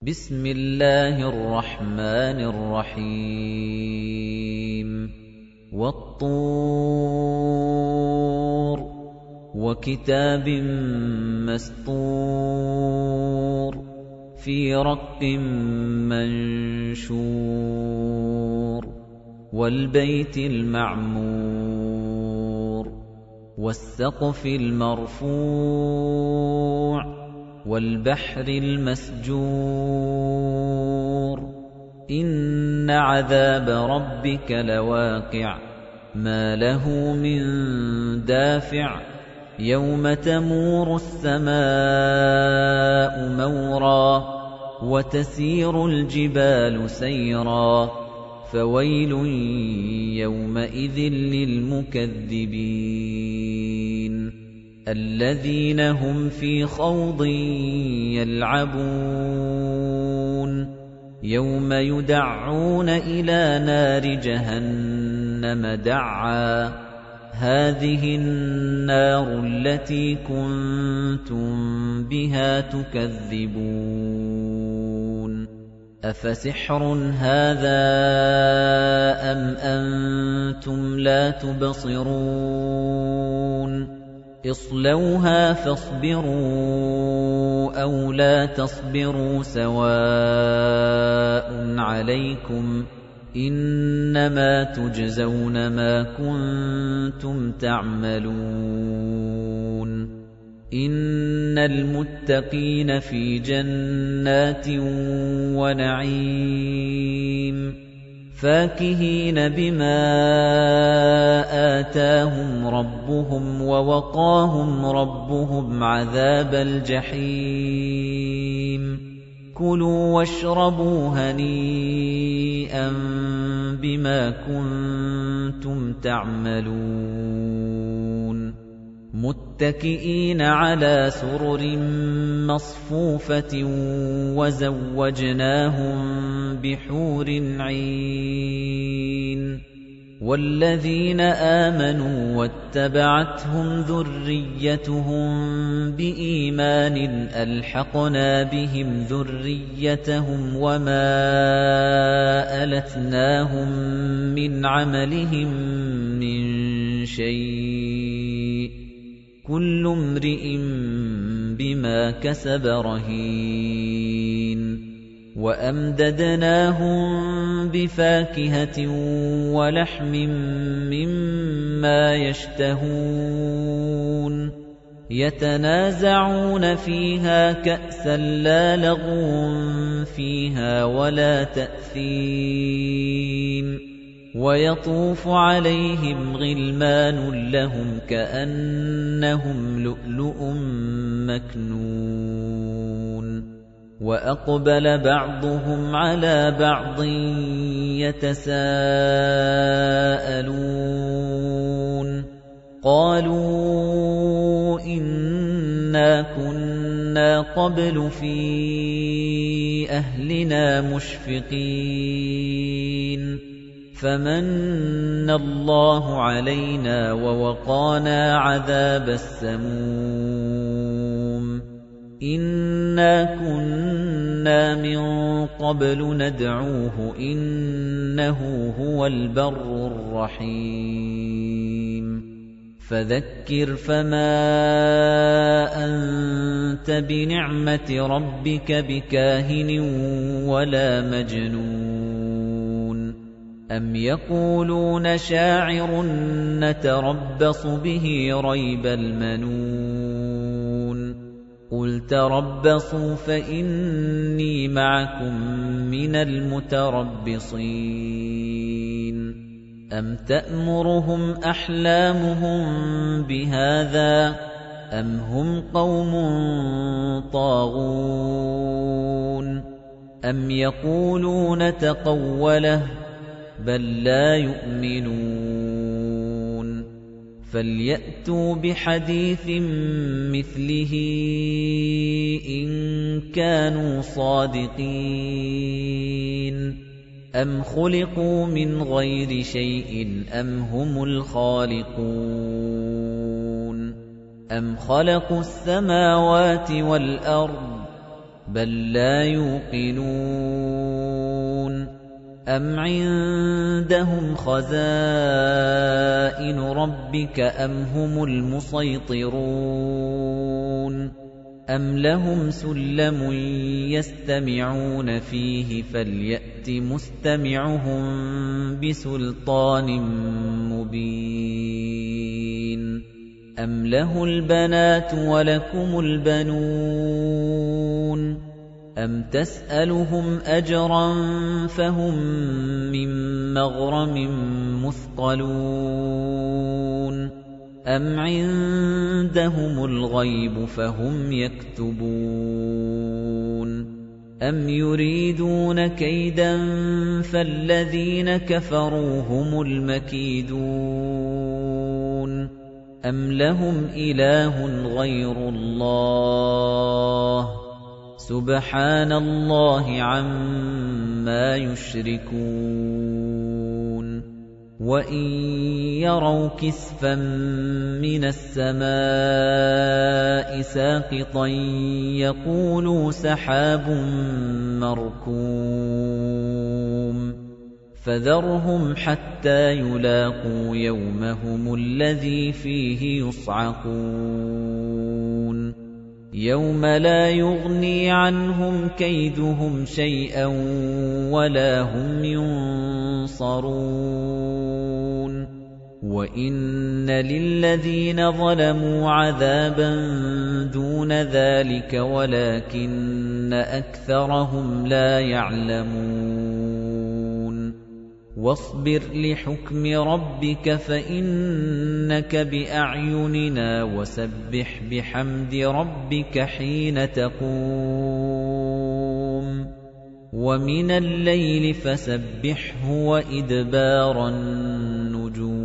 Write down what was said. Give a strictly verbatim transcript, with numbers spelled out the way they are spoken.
بسم الله الرحمن الرحيم والطور وكتاب مسطور في رق منشور والبيت المعمور والسقف المرفوع وَالْبَحْرِ الْمَسْجُورِ إِنَّ عَذَابَ رَبِّكَ لَوَاقِعٌ مَا لَهُ مِن دَافِعٍ يَوْمَ تَمُورُ السَّمَاءُ مَوْرًا وَتَسِيرُ الْجِبَالُ سَيْرًا فَوَيْلٌ يَوْمَئِذٍ لِّلْمُكَذِّبِينَ الَّذِينَ هُمْ فِي خَوْضٍ يَلْعَبُونَ يَوْمَ يُدَعُّونَ إِلَى نَارِ جَهَنَّمَ دَعًّا هَٰذِهِ النَّارُ الَّتِي كُنتُم بِهَا تُكَذِّبُونَ أَفَسِحْرٌ هَٰذَا أَمْ أَنتُمْ لَا تُبْصِرُونَ اصْلَوْهَا فَاصْبِرُوا أَوْ لَا تَصْبِرُوا سَوَاءٌ عَلَيْكُمْ إِنَّمَا تُجْزَوْنَ مَا كُنتُمْ تَعْمَلُونَ إِنَّ الْمُتَّقِينَ فِي جَنَّاتٍ وَنَعِيمٍ فَاكِهِينَ بِمَا آتَاهُمْ رَبُّهُمْ وَوَقَاهُمْ رَبُّهُمْ عَذَابَ الْجَحِيمِ كُلُوا وَاشْرَبُوا هَنِيئًا بِمَا كُنتُمْ تَعْمَلُونَ مُتَّكِئِينَ عَلَى سُرُرٍ مَّصْفُوفَةٍ وَزَوَّجْنَاهُم بِحُورٍ عِينٍ وَالَّذِينَ آمَنُوا وَاتَّبَعَتْهُمْ ذُرِّيَّتُهُم بِإِيمَانٍ أَلْحَقْنَا بِهِمْ ذُرِّيَّتَهُمْ وَمَا أَلَتْنَاهُم مِّنْ عَمَلِهِم مِّن شَيْءٍ ۚ كُلُّ امْرِئٍ بِمَا كَسَبَ رَهِينٌ وَأَمْدَدْنَاهُم بِفَاكِهَةٍ وَلَحْمٍ مِّمَّا يَشْتَهُونَ يَتَنَازَعُونَ فِيهَا كَأْسًا لَّا لَغْوٌ فِيهَا وَلَا تَأْثِيمٌ وَيَطُوفُ عَلَيْهِمْ غِلْمَانٌ لَّهُمْ كَأَنَّهُمْ لُؤْلُؤٌ مَّكْنُونٌ وَأَقْبَلَ بَعْضُهُمْ عَلَىٰ بَعْضٍ يَتَسَاءَلُونَ قَالُوا إِنَّا كُنَّا قَبْلُ فِي أَهْلِنَا مُشْفِقِينَ فَمَنَّ اللَّهُ عَلَيْنَا وَوَقَانَا عَذَابَ السَّمُومِ إِنَّا كُنَّا مِن قَبْلُ نَدْعُوهُ إِنَّهُ هُوَ الْبَرُّ الرَّحِيمُ فَذَكِّرْ فَمَا أَنتَ بِنِعْمَةِ رَبِّكَ بِكَاهِنٍ وَلَا مَجْنُونٍ أَمْ يَقُولُونَ شَاعِرٌ نَّتَرَبَّصُ بِهِ رَيْبَ الْمَنُونِ قُلْ تَرَبَّصُوا فَإِنِّي مَعَكُم مِّنَ الْمُتَرَبِّصِينَ أَمْ تَأْمُرُهُمْ أَحْلَامُهُم بِهَٰذَا أَمْ هُمْ قَوْمٌ طَاغُونَ أَمْ يَقُولُونَ تَقَوَّلَهُ بَل لَّا يُؤْمِنُونَ فَلْيَأْتُوا بِحَدِيثٍ مِّثْلِهِ إِن كَانُوا صَادِقِينَ أَمْ خُلِقُوا مِنْ غَيْرِ شَيْءٍ أَمْ هُمُ الْخَالِقُونَ أَمْ خَلَقُوا السَّمَاوَاتِ وَالْأَرْضَ بَل لَّا يُوقِنُونَ أَمْ عِندَهُمْ خَزَائِنُ رَبِّكَ أَمْ هُمُ الْمُصَيْطِرُونَ أَمْ لَهُمْ سُلَّمٌ يَسْتَمِعُونَ فِيهِ فَلْيَأْتِ مُسْتَمِعُهُم بِسُلْطَانٍ مُّبِينٍ أَمْ لَهُ الْبَنَاتُ وَلَكُمُ الْبَنُونَ أَمْ تَسْأَلُهُمْ أَجْرًا فَهُمْ مِنْ مَغْرَمٍ مُثْقَلُونَ أَمْ عِندَهُمُ الْغَيْبُ فَهُمْ يَكْتُبُونَ أَمْ يُرِيدُونَ كَيْدًا فَالَّذِينَ كَفَرُوا هُمُ الْمَكِيدُونَ أَمْ لَهُمْ إِلَٰهٌ غَيْرُ اللَّهِ سُبْحَانَ اللَّهِ عَمَّا يُشْرِكُونَ وَإِن يَرَوْا كِسْفًا مِّنَ السَّمَاءِ سَاقِطًا يَقُولُوا سَحَابٌ مَّرْكُومٌ فَذَرْهُمْ حَتَّىٰ يُلَاقُوا يَوْمَهُمُ الَّذِي فِيهِ يُصْعَقُونَ يَوْمَ لَا يُغْنِي عَنْهُمْ كَيْدُهُمْ شَيْئًا وَلَا هُمْ يُنصَرُونَ وَإِنَّ لِلَّذِينَ ظَلَمُوا عَذَابًا دُونَ ذَلِكَ وَلَكِنَّ أَكْثَرَهُمْ لَا يَعْلَمُونَ وَاصْبِرْ لِحُكْمِ رَبِّكَ فَإِنَّكَ بِأَعْيُنِنَا وَسَبِّحْ بِحَمْدِ رَبِّكَ حِينَ تَقُومُ وَمِنَ اللَّيْلِ فَسَبِّحْهُ وَإِدْبَارَ النُّجُومِ